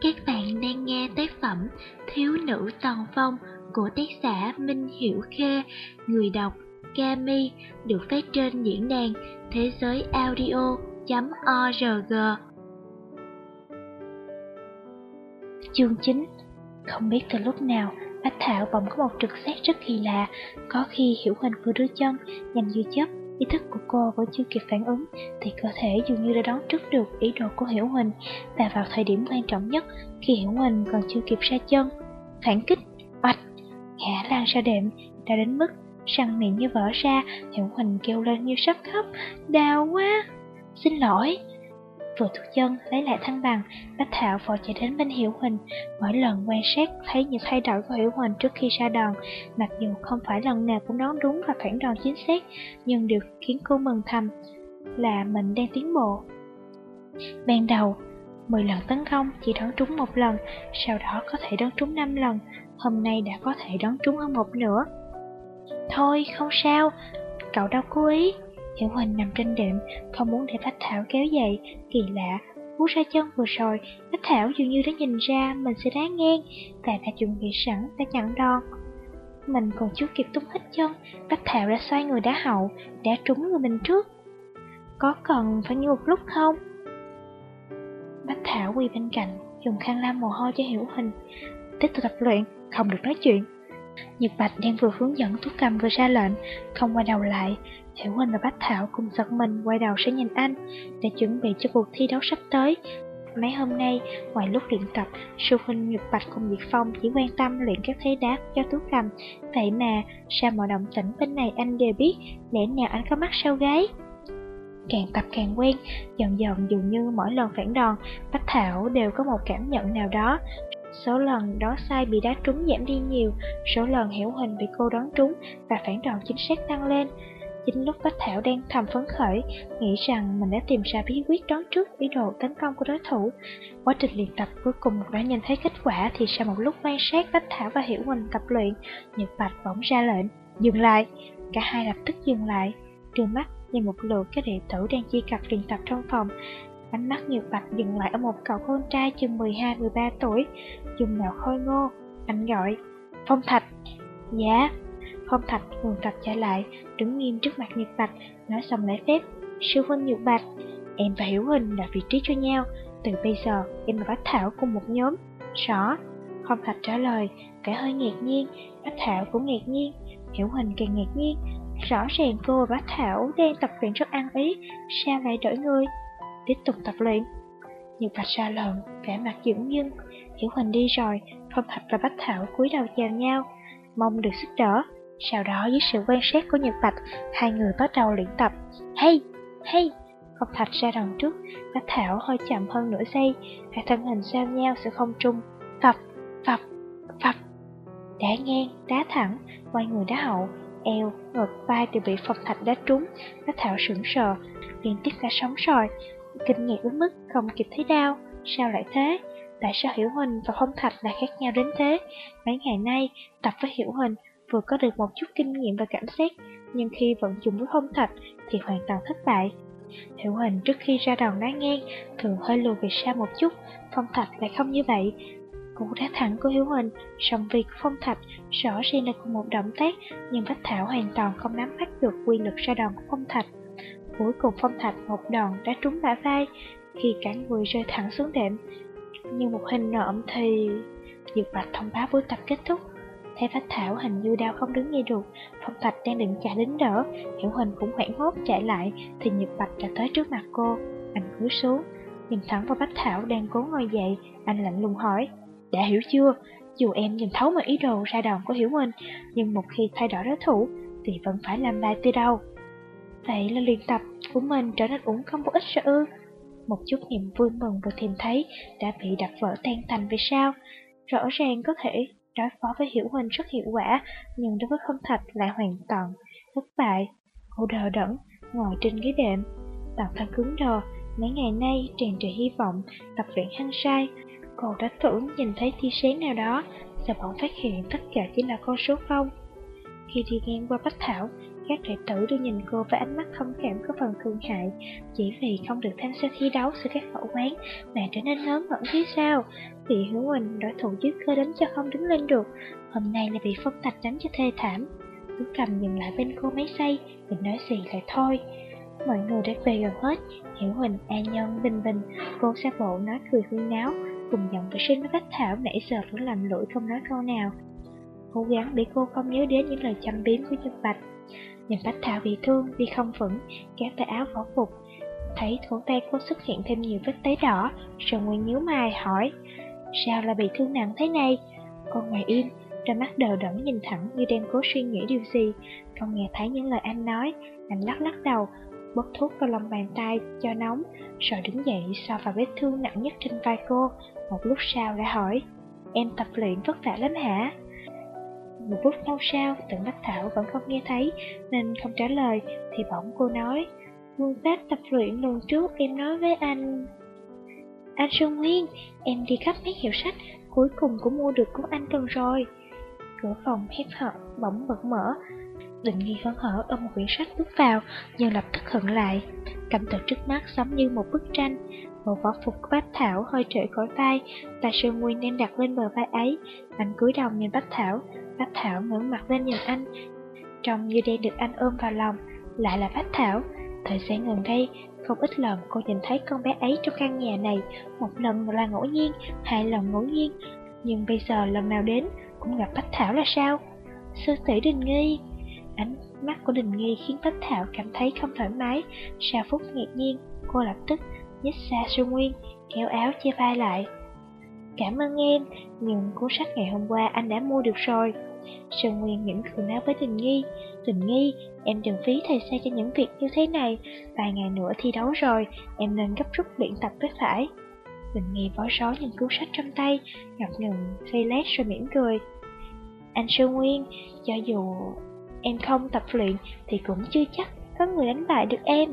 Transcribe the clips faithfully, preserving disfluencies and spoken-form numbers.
Các bạn đang nghe tác phẩm Thiếu nữ toàn phong của tác giả Minh Hiểu Khê, người đọc Kami, được phát trên diễn đàn thế giới audio chấm org. Chương chín. Không biết từ lúc nào, Bách Thảo bỗng có một trực giác rất kỳ lạ. Có khi Hiểu Huỳnh vừa đưa chân, nhanh như chớp, ý thức của cô vẫn chưa kịp phản ứng, thì cơ thể dường như đã đoán trước được ý đồ của Hiểu Huỳnh. Và vào thời điểm quan trọng nhất, khi Hiểu Huỳnh còn chưa kịp ra chân, phản kích, oạch, ngã lan ra đệm, đã đến mức răng miệng như vỡ ra. Hiểu Huỳnh kêu lên như sắp khóc, đau quá, xin lỗi. Vừa thu chân, lấy lại thăng bằng, Bách Thảo vội chạy đến bên Hiểu Huỳnh. Mỗi lần quan sát thấy những thay đổi của Hiểu Huỳnh trước khi ra đòn, mặc dù không phải lần nào cũng đoán đúng và phản đòn chính xác, nhưng điều khiến cô mừng thầm là mình đang tiến bộ. Ban đầu, mười lần tấn công chỉ đoán trúng một lần, sau đó có thể đoán trúng năm lần, hôm nay đã có thể đoán trúng hơn một nửa. Thôi, không sao, cậu đâu cố ý. Hiểu Huỳnh nằm trên đệm, không muốn để Bách Thảo kéo dậy. Kỳ lạ, cú ra chân vừa rồi, Bách Thảo dường như đã nhìn ra mình sẽ đá ngang và đã chuẩn bị sẵn để chặn đòn. Mình còn chưa kịp tung hết chân, Bách Thảo đã xoay người đá hậu, đã trúng người mình trước. Có cần phải như một lúc không? Bách Thảo quỳ bên cạnh, dùng khăn lau mồ hôi cho Hiểu Huỳnh. Tiếp tục tập luyện, không được nói chuyện. Nhật Bạch đang vừa hướng dẫn Tú Cầm vừa ra lệnh, không quay đầu lại. Hiểu Huỳnh và Bách Thảo cùng giật mình quay đầu sang nhìn anh, để chuẩn bị cho cuộc thi đấu sắp tới. Mấy hôm nay, ngoài lúc luyện tập, sư huynh Nhật Bạch cùng Diệt Phong chỉ quan tâm luyện các thế đá cho Tú Cầm. Vậy mà, sao mọi động tĩnh bên này anh đều biết, lẽ nào anh có mắt sau gáy? Càng tập càng quen, dần dần dường như mỗi lần phản đòn, Bách Thảo đều có một cảm nhận nào đó. Số lần đoán sai bị đá trúng giảm đi nhiều, số lần Hiểu Huỳnh bị cô đoán trúng và phản đòn chính xác tăng lên. Chính lúc Bách Thảo đang thầm phấn khởi, nghĩ rằng mình đã tìm ra bí quyết đoán trước ý đồ tấn công của đối thủ. Quá trình luyện tập cuối cùng đã nhìn thấy kết quả, thì sau một lúc quan sát Bách Thảo và Hiểu Huỳnh tập luyện, Nhật Bạch bỗng ra lệnh dừng lại. Cả hai lập tức dừng lại, đưa mắt nhìn một lượt các đệ tử đang chia cặp luyện tập trong phòng. Ánh mắt Nhật Bạch dừng lại ở một cậu con trai chừng mười hai mười ba tuổi, dùng mạo khôi ngô. Anh gọi, Phong Thạch. Dạ. Phong Thạch ngừng tập trở lại, đứng nghiêm trước mặt Nhật Bạch, nói xong lễ phép. Sư huynh Nhật Bạch, em và Hiểu Huỳnh đặt vị trí cho nhau, từ bây giờ em và Bách Thảo cùng một nhóm. Rõ. Phong Thạch trả lời, cả hơi ngạc nhiên. Bách Thảo cũng ngạc nhiên, Hiểu Huỳnh càng ngạc nhiên. Rõ ràng cô và Bách Thảo đang tập luyện rất ăn ý, sao lại đổi người? Tiếp tục tập luyện. Nhật Bạch ra lệnh, vẻ mặt dửng dưng. Hiểu Huỳnh đi rồi, Phong Thạch và Bách Thảo cúi đầu chào nhau, mong được giúp đỡ. Sau đó dưới sự quan sát của Nhật Bạch, hai người bắt đầu luyện tập. Hay, hay. Phong Thạch ra đòn trước, Bách Thảo hơi chậm hơn nửa giây, hai thân hình giao nhau giữa không trung, phập, phập, phập. Đá ngang, đá thẳng, quay người đá hậu, eo, ngực, vai đều bị Phong Thạch đá trúng. Bách Thảo sững sờ, liên tiếp cả sóng rồi, kinh ngạc đến mức không kịp thấy đau. Sao lại thế? Tại sao Hiểu Huỳnh và Phong Thạch lại khác nhau đến thế? Mấy ngày nay, tập với Hiểu Huỳnh vừa có được một chút kinh nghiệm và cảm giác, nhưng khi vận dụng với Phong Thạch thì hoàn toàn thất bại. Hiểu Huỳnh trước khi ra đòn đá ngang thường hơi lùi về sau một chút, Phong Thạch lại không như vậy. Cú đá thẳng của Hiểu Huỳnh, song việc của Phong Thạch rõ ràng là cùng một động tác, nhưng Bách Thảo hoàn toàn không nắm bắt được quy lực ra đòn của Phong Thạch. Cuối cùng Phong Thạch một đòn đã trúng bả vai, khi cả người rơi thẳng xuống đệm. Như một hình nộm thì Nhật Bạch thông báo buổi tập kết thúc. Thấy Bách Thảo hình như đau không đứng dậy được, Phong Thạch đang định chạy đến đỡ, Hiểu Huỳnh cũng hoảng hốt chạy lại, thì Nhật Bạch đã tới trước mặt cô. Anh cúi xuống, nhìn thẳng vào Bách Thảo đang cố ngồi dậy, anh lạnh lùng hỏi, đã hiểu chưa? Dù em nhìn thấu mọi ý đồ ra đòn của Hiểu Huỳnh, nhưng một khi thay đổi đối thủ thì vẫn phải làm lại từ đầu. Vậy là luyện tập của mình trở nên uổng công vô ích rồi ư? Một chút niềm vui mừng vừa tìm thấy đã bị đập vỡ tan tành vì sao? Rõ ràng có thể đối phó với Hiểu Huỳnh rất hiệu quả, nhưng đối với Phong Thạch lại hoàn toàn thất bại. Cô đờ đẫn ngồi trên ghế đệm, toàn thân cứng đờ. Mấy ngày nay tràn trề hy vọng, tập luyện hăng say. Cô đã tưởng nhìn thấy tia sáng nào đó, giờ bỗng phát hiện tất cả chỉ là con số không. Khi đi ngang qua Bách Thảo, Các đệ tử đều nhìn cô với ánh mắt thông cảm có phần thương hại. Chỉ vì không được tham gia thi đấu giữa các võ quán mà trở nên ngớ ngẩn phía sau. Vì Hiểu Huỳnh đối thủ dưới cơ đến cho không đứng lên được, hôm nay lại bị Phong Tạch đánh cho thê thảm. Tú Cầm dừng lại bên cô mấy giây, định nói gì lại thôi. Mọi người đã về gần hết. Hiểu Huỳnh, A Nhân, Bình Bình, cô xa bộ nói cười huyên náo, cùng giọng vệ sinh với Bách Thảo nãy giờ vẫn lạnh lũi không nói câu nào, cố gắng để cô không nhớ đến những lời châm biếm của Nhật Bạch. Nhìn Bách Thảo bị thương, đi không vững, kéo tay áo võ phục, thấy cổ tay cô xuất hiện thêm nhiều vết tấy đỏ, Sơn Nguyên nhíu mày hỏi: sao lại bị thương nặng thế này? Cô ngồi im, đôi mắt đờ đẫn nhìn thẳng như đang cố suy nghĩ điều gì. Không nghe thấy những lời anh nói, anh lắc lắc đầu, bốc thuốc vào lòng bàn tay cho nóng, rồi đứng dậy so vào vết thương nặng nhất trên vai cô. Một lúc sau lại hỏi: em tập luyện vất vả lắm hả? Một lúc lâu sau, Tưởng Bách Thảo vẫn không nghe thấy nên không trả lời, thì bỗng cô nói: phương pháp tập luyện lần trước em nói với anh. Anh Sơn Nguyên, em đi khắp mấy hiệu sách, cuối cùng cũng mua được của anh cần rồi. Cửa phòng hét hở bỗng bật mở. Định Nghi hớn hở ôm một quyển sách bước vào, nhưng lập tức khựng lại. Cảnh tượng trước mắt giống như một bức tranh. Bộ võ phục của Bách Thảo hơi trễ khỏi vai, tay Sơn Nguyên đang đặt lên bờ vai ấy. Anh cúi đầu nhìn Bách Thảo, Bách Thảo ngẩng mặt lên nhìn anh, trông như đang được anh ôm vào lòng. Lại là Bách Thảo. Thời gian gần đây, không ít lần cô nhìn thấy con bé ấy trong căn nhà này. Một lần là ngẫu nhiên, hai lần ngẫu nhiên, nhưng bây giờ lần nào đến cũng gặp Bách Thảo là sao? Sư tỷ Đình Nghi. Ánh mắt của Đình Nghi khiến Bách Thảo cảm thấy không thoải mái. Sau phút ngạc nhiên, cô lập tức nhích xa Sơn Nguyên, kéo áo che vai lại. Cảm ơn em, nhưng cuốn sách ngày hôm qua anh đã mua được rồi. Sơn Nguyên mỉm cười nói với Đình Nghi: Đình Nghi, em đừng phí thời gian cho những việc như thế này. Vài ngày nữa thi đấu rồi, em nên gấp rút luyện tập mới phải. Đình Nghi bó rối nhìn cuốn sách trong tay, ngập ngừng giây lát rồi mỉm cười. Anh Sơn Nguyên, cho dù em không tập luyện thì cũng chưa chắc có người đánh bại được em.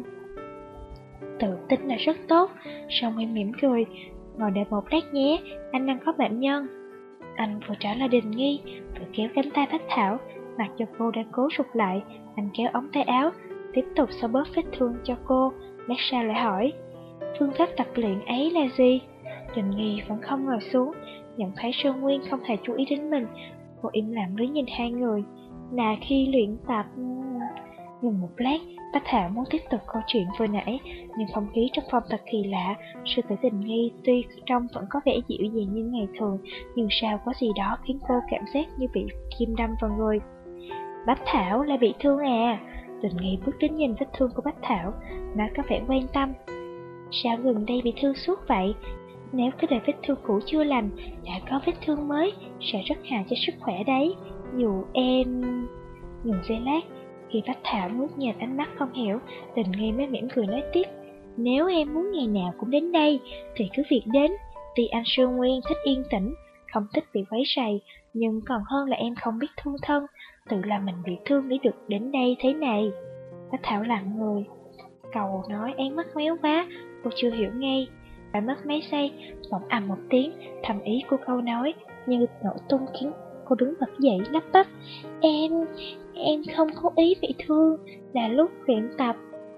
Tự tin là rất tốt. Sơn Nguyên mỉm cười. Ngồi đợi một lát nhé, anh đang có bệnh nhân. Anh vừa trả lời Đình Nghi, vừa kéo cánh tay Bách Thảo. Mặc cho cô đang cố rụt lại, anh kéo ống tay áo, tiếp tục xoa bóp vết thương cho cô. Lát sau lại hỏi: phương pháp tập luyện ấy là gì? Đình Nghi vẫn không ngồi xuống, nhận thấy Sơn Nguyên không hề chú ý đến mình. Cô im lặng đứng nhìn hai người. Là khi luyện tập... Ngừng một lát, Bách Thảo muốn tiếp tục câu chuyện vừa nãy, nhưng không khí trong phòng thật kỳ lạ. Sư tử Đình Nghi tuy trông vẫn có vẻ dịu dàng như ngày thường, nhưng sao có gì đó khiến cô cảm giác như bị kim đâm vào người. Bách Thảo lại bị thương à? Đình Nghi bước đến nhìn vết thương của Bách Thảo, nó có vẻ quan tâm. Sao gần đây bị thương suốt vậy? Nếu cái đời vết thương cũ chưa lành, đã có vết thương mới, sẽ rất hại cho sức khỏe đấy. Dù em... Ngừng giây lát, khi Bách Thảo ngước nhìn ánh mắt không hiểu, Đình Nghi mới mỉm cười nói tiếp: nếu em muốn ngày nào cũng đến đây, thì cứ việc đến. Tuy anh Sơn Nguyên thích yên tĩnh, không thích bị quấy rầy, nhưng còn hơn là em không biết thương thân, tự làm mình bị thương để được đến đây thế này. Bách Thảo lặng người. Cầu nói én mắt méo quá, cô chưa hiểu ngay. Phải mất mấy giây, bỗng ầm một tiếng, thầm ý của câu nói như nổ tung khiến cô đứng bật dậy lắp bắp: Em, em không có ý bị thương, là lúc luyện tập.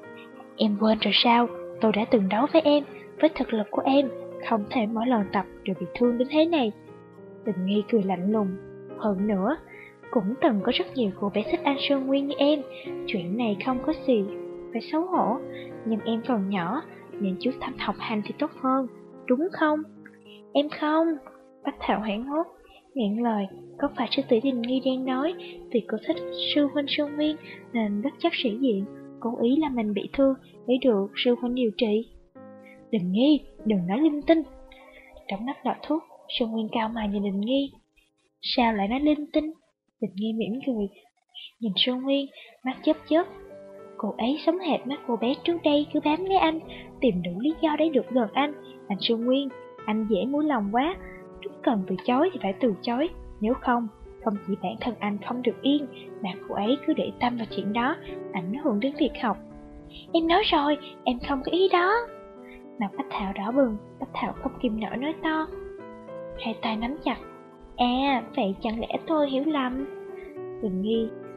Em quên rồi sao, tôi đã từng đấu với em, với thực lực của em, không thể mỗi lần tập đều bị thương đến thế này. Đình Nghi cười lạnh lùng. Hơn nữa, cũng từng có rất nhiều cô bé thích anh Sơn Nguyên như em, chuyện này không có gì phải xấu hổ, nhưng em còn nhỏ, nên chú Thanh học hành thì tốt hơn, đúng không? Em không. Bách Thảo hoảng hốt, nghẹn lời. Có phải sư tỷ Đình Nghi đang nói vì cô thích sư huynh Sơn Nguyên nên bất chấp sĩ diện, cố ý làm mình bị thương để được sư huynh điều trị? Đình Nghi, đừng nói linh tinh. Đóng nắp lọ thuốc, Sơn Nguyên cao mày nhìn Đình Nghi. Sao lại nói linh tinh? Đình Nghi mỉm cười, nhìn Sơn Nguyên, mắt chớp chớp. Cô ấy sống hệt mắt cô bé trước đây cứ bám lấy anh, tìm đủ lý do để được gần anh. Anh Sơn Nguyên, anh dễ mũi lòng quá, lúc cần từ chối thì phải từ chối. Nếu không, không chỉ bản thân anh không được yên, mà cô ấy cứ để tâm vào chuyện đó, ảnh hưởng đến việc học. Em nói rồi, em không có ý đó. Mặt Bách Thảo đỏ bừng, Bách Thảo không kìm nổi nói to. Hai tay nắm chặt. À, vậy chẳng lẽ tôi hiểu lầm? Đình Nghi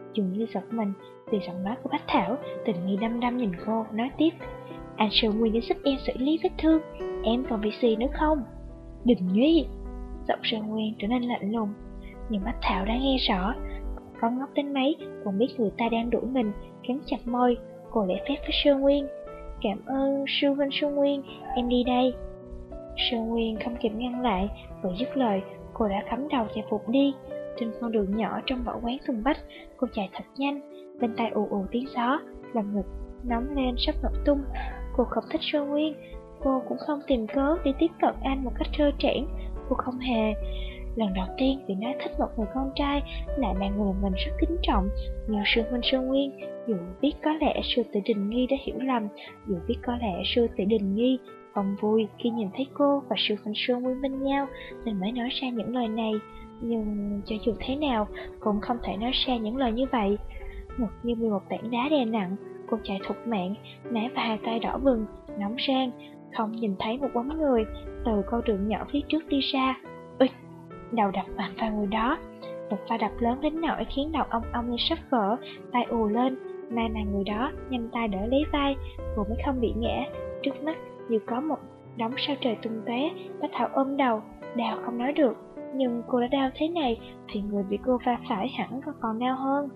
dường như giật mình vì giọng nói của Bách Thảo. Tình nghi đăm đăm nhìn cô, nói tiếp: Anh Sơn Nguyên đến giúp em xử lý vết thương, em còn việc gì nữa không? Đình Nhuy. Giọng Sơn Nguyên trở nên lạnh lùng, nhưng Bách Thảo đã nghe rõ. Có ngốc đến mấy cũng biết người ta đang đuổi mình. Cắn chặt môi, cô lễ phép với Sơn Nguyên: Cảm ơn sư huynh Sơn Nguyên, em đi đây. Sơn Nguyên không kịp ngăn lại, vừa dứt lời cô đã cắm đầu chạy vụt đi. Trên con đường nhỏ trong võ quán Tùng Bách, cô chạy thật nhanh, bên tai ù ù tiếng gió, lòng ngực nóng lên sắp nổ tung. Cô không thích Sơn Nguyên, cô cũng không tìm cớ để tiếp cận anh một cách trơ trẽn. Cô không hề lần đầu tiên vì nói thích một người con trai, lại là người mình rất kính trọng như sư huynh Sơn Nguyên. Dù biết có lẽ sư tỷ Đình Nghi đã hiểu lầm, dù biết có lẽ sư tỷ Đình Nghi không vui khi nhìn thấy cô và sư huynh Sơn Nguyên bên nhau nên mới nói ra những lời này, nhưng cho dù thế nào cũng không thể nói ra những lời như vậy. Ngực như bị một tảng đá đè nặng, cô chạy thục mạng, má và hai tay đỏ bừng, nóng rang, không nhìn thấy một bóng người từ con đường nhỏ phía trước đi ra. Ui! Đầu đập mạnh vào người đó, một pha đập lớn đến nỗi khiến đầu ông ông như sắp vỡ, tai ù lên. May mà người đó nhanh tay đỡ lấy vai, cô mới không bị ngã. Trước mắt như có một đống sao trời tung tóe. Bách Thảo ôm đầu, đau không nói được, nhưng cô đã đau thế này thì người bị cô va phải hẳn còn đau hơn.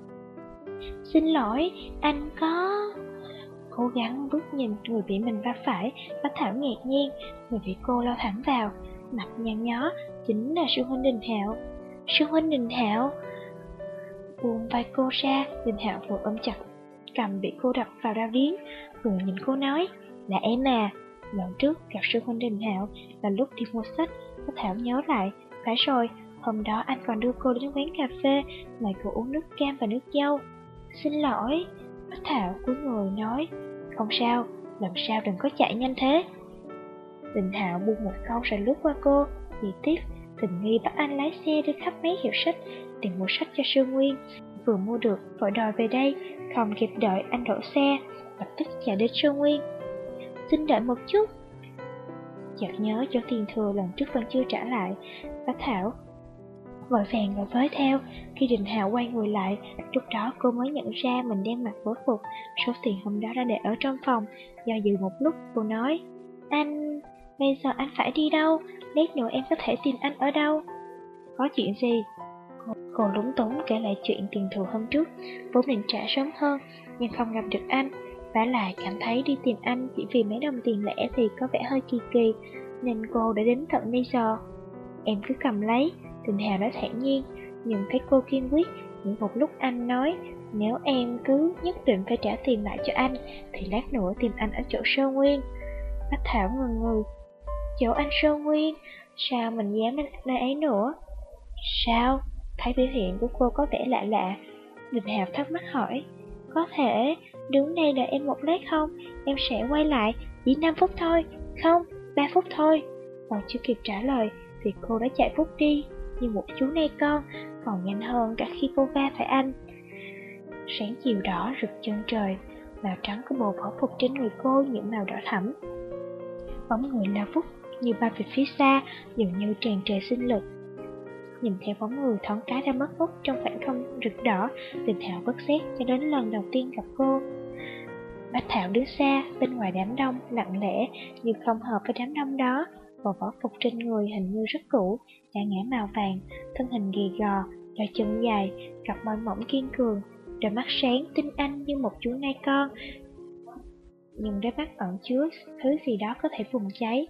Xin lỗi, anh có... Cố gắng bước nhìn người bị mình va phải. Bách Thảo ngạc nhiên, người bị cô lao thẳng vào, mặt nhăn nhó, chính là sư huynh Đình Hạo. Sư huynh Đình Hạo. Buông vai cô ra, Đình Hạo vừa ôm chặt cầm bị cô đập vào đau điếng, vừa nhìn cô nói: Là em à. Lần trước gặp sư huynh Đình Hạo là lúc đi mua sách. Bách Thảo nhớ lại, phải rồi, hôm đó anh còn đưa cô đến quán cà phê, mời cô uống nước cam và nước dâu. Xin lỗi. Bách Thảo cúi người nói: Không sao, lần sau đừng có chạy nhanh thế. Đình Hạo buông một câu rồi lướt qua cô, đi tiếp: Tình nghi bắt anh lái xe đi khắp mấy hiệu sách tìm mua sách cho Sơn Nguyên. Vừa mua được vội đòi về đây, không kịp đợi anh đổ xe, lập tức chạy đến Sơn Nguyên. Xin đợi một chút. Chợt nhớ chỗ tiền thừa lần trước vẫn chưa trả lại, Bách Thảo vội vàng gọi với theo. Khi Đình Hạo quay người lại, lúc đó cô mới nhận ra mình đang mặc võ phục. Số tiền hôm đó đã để ở trong phòng. Do dự một lúc, cô nói: Anh... bây giờ anh phải đi đâu? Lát nữa em có thể tìm anh ở đâu? Có chuyện gì? Cô, cô lúng túng kể lại chuyện tiền thừa hôm trước. Vốn định trả sớm hơn, nhưng không gặp được anh. Vả lại cảm thấy đi tìm anh chỉ vì mấy đồng tiền lẻ thì có vẻ hơi kỳ kỳ, nên cô đã đến tận bây giờ. Em cứ cầm lấy. Đình Hạo nói thản nhiên, nhưng thấy cô kiên quyết. Nhưng một lúc anh nói: Nếu em cứ nhất định phải trả tiền lại cho anh thì lát nữa tìm anh ở chỗ Sơn Nguyên. Bách Thảo ngần ngừ: Chỗ anh Sơn Nguyên? Sao mình dám đến nơi ấy nữa? Sao? Thấy biểu hiện của cô có vẻ lạ lạ, Đình Hạo thắc mắc hỏi: Có thể đứng đây đợi em một lát không? Em sẽ quay lại, chỉ năm phút thôi. Không, ba phút thôi. Còn chưa kịp trả lời thì cô đã chạy vút đi như một chú nai con, còn nhanh hơn cả khi cô va phải anh. Sáng chiều đỏ rực chân trời, màu trắng của bộ võ phục trên người cô những màu đỏ thẫm. Bóng người lao vút như bay về phía xa, dường như tràn trề sinh lực. Nhìn theo bóng người thoáng cái đã mất hút trong khoảng không rực đỏ, Đình Hạo bất giác cho đến lần đầu tiên gặp cô. Bách Thảo đứng xa bên ngoài đám đông, lặng lẽ như không hợp với đám đông đó. Bộ võ phục trên người hình như rất cũ, đã ngã màu vàng, thân hình gầy gò, đôi chân dài, cặp môi mỏng kiên cường, đôi mắt sáng tinh anh như một chú nai con, nhưng đôi mắt ẩn chứa thứ gì đó có thể bùng cháy.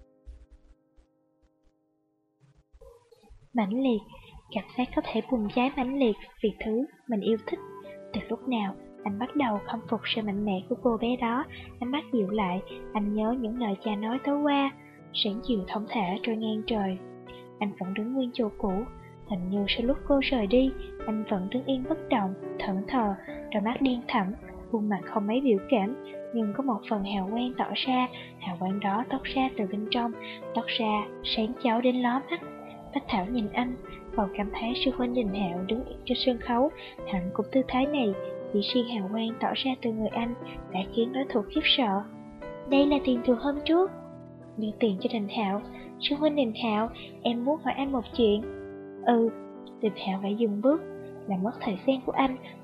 Mãnh liệt, cảm giác có thể bùng cháy mãnh liệt vì thứ mình yêu thích. Từ lúc nào anh bắt đầu khâm phục sự mạnh mẽ của cô bé đó. Ánh mắt dịu lại, anh nhớ những lời cha nói tối qua. Sáng chiều thong thả trôi ngang trời, anh vẫn đứng nguyên chỗ cũ. Hình như sau lúc cô rời đi, anh vẫn đứng yên bất động, thẫn thờ, đôi mắt đen thẳm, khuôn mặt không mấy biểu cảm, nhưng có một phần hào quang tỏ ra. Hào quang đó toát ra từ bên trong, toát ra sáng chói đến lóa mắt. Bách Thảo nhìn anh, còn cảm thấy sư huynh Đình Hạo đứng trên sân khấu, hẳn cũng tư thái này. Chỉ riêng hào quang tỏ ra từ người anh đã khiến đối thủ khiếp sợ. Đây là tiền thừa hôm trước. Đưa tiền cho Đình Hạo. Sư huynh Đình Hạo, em muốn hỏi anh một chuyện. Ừ. Đình Hạo phải dừng bước, làm mất thời gian của anh.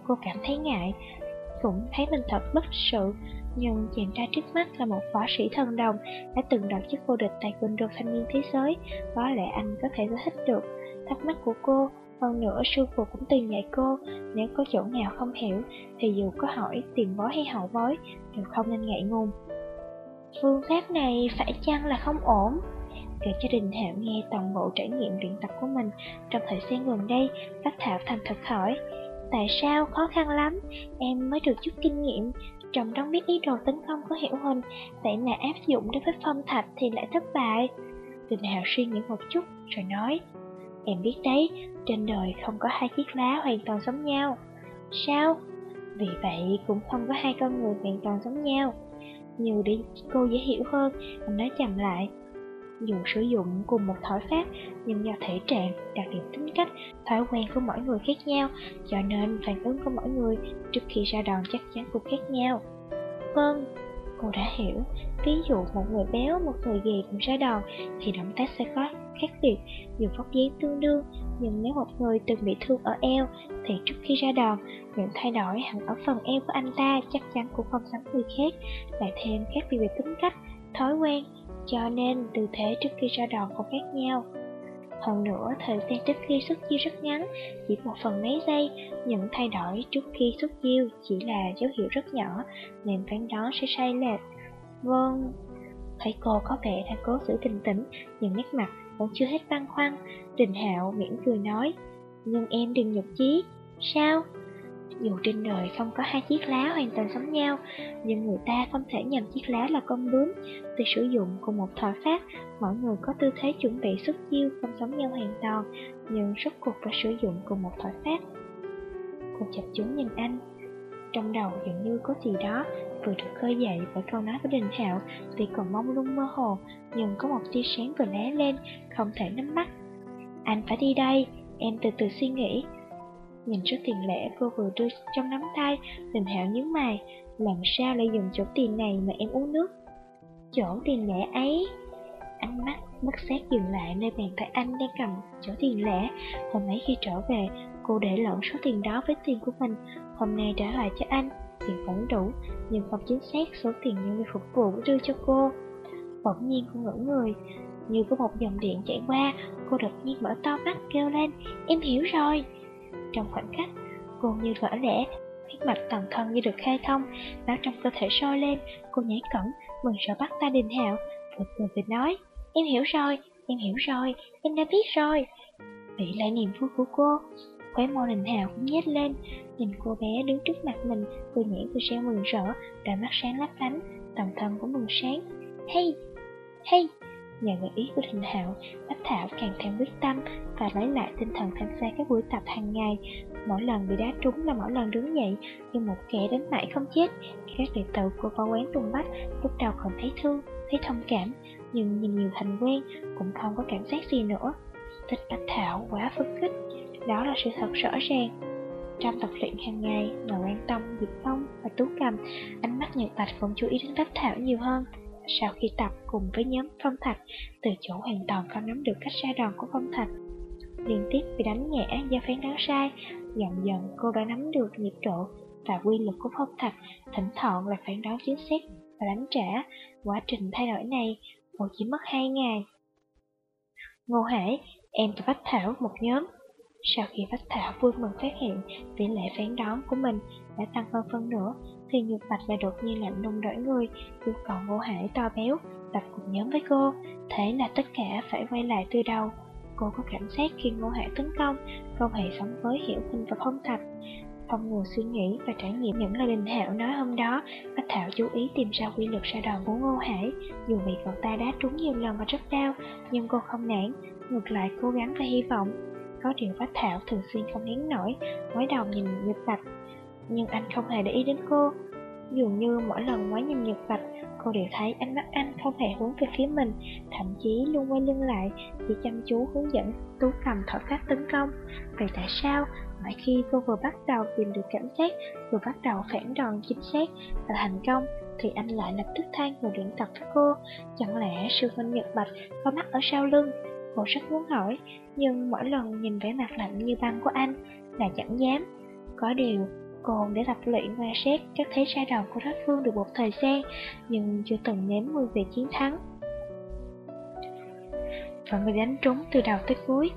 Cô cảm thấy ngại, cũng thấy mình thật bất sự. Nhưng chàng trai trước mắt là một võ sĩ thần đồng, đã từng đoạt chức vô địch taekwondo thanh niên thế giới. Có lẽ anh có thể giải thích được thắc mắc của cô. Hơn nữa sư phụ cũng từng dạy cô, nếu có chỗ nào không hiểu thì dù có hỏi tiền bối hay hậu bối đều không nên ngại ngùng. Phương pháp này phải chăng là không ổn? Kể cho Đình Hạo nghe toàn bộ trải nghiệm luyện tập của mình trong thời gian gần đây, Bách Thảo thành thật hỏi: tại sao khó khăn lắm? Em mới được chút kinh nghiệm, trong đó biết ý đồ tấn công của Hiểu Huỳnh, vậy mà áp dụng đối với Phong Thạch thì lại thất bại. Đình Hạo suy nghĩ một chút rồi nói: em biết đấy, trên đời không có hai chiếc lá hoàn toàn giống nhau. Sao? Vì vậy cũng không có hai con người hoàn toàn giống nhau. Như để cô dễ hiểu hơn, anh nói chậm lại: dù sử dụng cùng một thỏi pháp, nhưng do thể trạng, đặc điểm tính cách, thói quen của mỗi người khác nhau, cho nên phản ứng của mỗi người trước khi ra đòn chắc chắn cũng khác nhau. Vâng, cô đã hiểu. Ví dụ một người béo, một người gầy cùng ra đòn thì động tác sẽ có khác biệt, dù vóc dáng tương đương. Nhưng nếu một người từng bị thương ở eo thì trước khi ra đòn, những thay đổi hẳn ở phần eo của anh ta chắc chắn cũng không giống người khác. Lại thêm khác biệt về tính cách, thói quen, cho nên tư thế trước khi ra đòn cũng khác nhau. Hơn nữa, thời gian trước khi xuất chiêu rất ngắn, chỉ một phần mấy giây. Những thay đổi trước khi xuất chiêu chỉ là dấu hiệu rất nhỏ, nên phán đoán sẽ sai lệch. Vâng. Thấy cô có vẻ đang cố giữ bình tĩnh, nhưng nét mặt vẫn chưa hết băn khoăn, Đình Hạo mỉm cười nói: nhưng em đừng nhục chí. Sao? Dù trên đời không có hai chiếc lá hoàn toàn giống nhau, nhưng người ta không thể nhầm chiếc lá là con bướm. Tuy sử dụng cùng một thỏi pháp, mỗi người có tư thế chuẩn bị xuất chiêu không giống nhau hoàn toàn, nhưng rốt cuộc phải sử dụng cùng một thỏi pháp. Cô chập chững nhìn anh, trong đầu dường như có gì đó vừa được khơi dậy bởi câu nói của Đình Hạo. Tuy còn mông lung mơ hồ, nhưng có một tia sáng vừa lóe lên, không thể nắm bắt. Anh phải đi đây, em từ từ suy nghĩ. Nhìn số tiền lẻ cô vừa đưa trong nắm tay, Đình Hạo nhướng mày: làm sao lại dùng chỗ tiền này mà em uống nước? Chỗ tiền lẻ ấy? Ánh mắt bất giác dừng lại nơi bàn tay anh đang cầm chỗ tiền lẻ. Hôm ấy khi trở về, cô để lẫn số tiền đó với tiền của mình. Hôm nay trả lại cho anh, tiền vẫn đủ, nhưng không chính xác số tiền nhân viên phục vụ đưa cho cô. Bỗng nhiên cô ngỡ người, như có một dòng điện chạy qua. Cô đột nhiên mở to mắt kêu lên: em hiểu rồi. Trong khoảnh khắc, cô như vỡ lẽ, huyết mạch toàn thân như được khai thông, máu trong cơ thể sôi lên. Cô nhảy cẫng, mừng rỡ bắt tay Đình Hạo, vừa cười vừa nói: em hiểu rồi, em hiểu rồi, em đã biết rồi. Bị lại niềm vui của cô, khóe môi Đình Hạo cũng nhếch lên, nhìn cô bé đứng trước mặt mình, vừa nhảy vừa reo mừng rỡ, đôi mắt sáng lấp lánh, toàn thân cũng bừng sáng. Hey, hey! Nhờ gợi ý của Đình Hạo, Bách Thảo càng thêm quyết tâm và lấy lại tinh thần tham gia các buổi tập hàng ngày. Mỗi lần bị đá trúng là mỗi lần đứng dậy như một kẻ đánh mãi không chết. Các đệ tử của võ quán Tùng Bách lúc đầu còn thấy thương, thấy thông cảm, nhưng nhìn nhiều thành quen cũng không có cảm giác gì nữa. Thích Bách Thảo quá phấn khích, đó là sự thật rõ ràng. Trong tập luyện hàng ngày, ngoài Quan Tâm, Diệp Phong và Tú Cầm, ánh mắt Nhật Bạch cũng chú ý đến Bách Thảo nhiều hơn. Sau khi tập cùng với nhóm Phong Thạch, từ chỗ hoàn toàn không nắm được cách ra đòn của Phong Thạch, liên tiếp bị đánh ngã do phán đoán sai, dần dần cô đã nắm được nhịp độ và quy luật của Phong Thạch, thỉnh thoảng là phán đoán chính xác và đánh trả. Quá trình thay đổi này, cô chỉ mất hai ngày. Ngô Hải, em và Bách Thảo một nhóm. Sau khi Bách Thảo vui mừng phát hiện tỷ lệ phán đoán của mình đã tăng hơn phân nửa, thì Nhược Bạch lại đột nhiên lạnh lùng đổi người, yêu cầu Ngô Hải to béo tập cùng nhóm với cô. Thế là tất cả phải quay lại từ đầu. Cô có cảm giác khi Ngô Hải tấn công, không hề giống với Hiểu Huynh và Phong Thạch. Không ngừng suy nghĩ và trải nghiệm những lời Đình Hạo nói hôm đó, Bách Thảo chú ý tìm ra quy luật ra đòn của Ngô Hải. Dù bị cậu ta đá trúng nhiều lần và rất đau, nhưng cô không nản, ngược lại cố gắng và hy vọng. Có điều Bách Thảo thường xuyên không nén nổi, ngoái đầu nhìn Nhật Bạch, nhưng anh không hề để ý đến cô. Dường như mỗi lần ngoái nhìn Nhật Bạch, cô đều thấy ánh mắt anh không hề hướng về phía mình, thậm chí luôn quay lưng lại, chỉ chăm chú hướng dẫn Tú Cầm thổi pháp tấn công. Vậy tại sao mỗi khi cô vừa bắt đầu tìm được cảm giác, vừa bắt đầu phản đòn chính xác và thành công, thì anh lại lập tức thay người luyện tập với cô? Chẳng lẽ sư huynh Nhật Bạch có mắt ở sau lưng? Cô rất muốn hỏi, nhưng mỗi lần nhìn vẻ mặt lạnh như băng của anh là chẳng dám. Có điều, Cô để tập luyện quan sát các thế sai đầu của đối phương được một thời gian, nhưng chưa từng nếm mùi vị chiến thắng. Vẫn bị đánh trúng từ đầu tới cuối.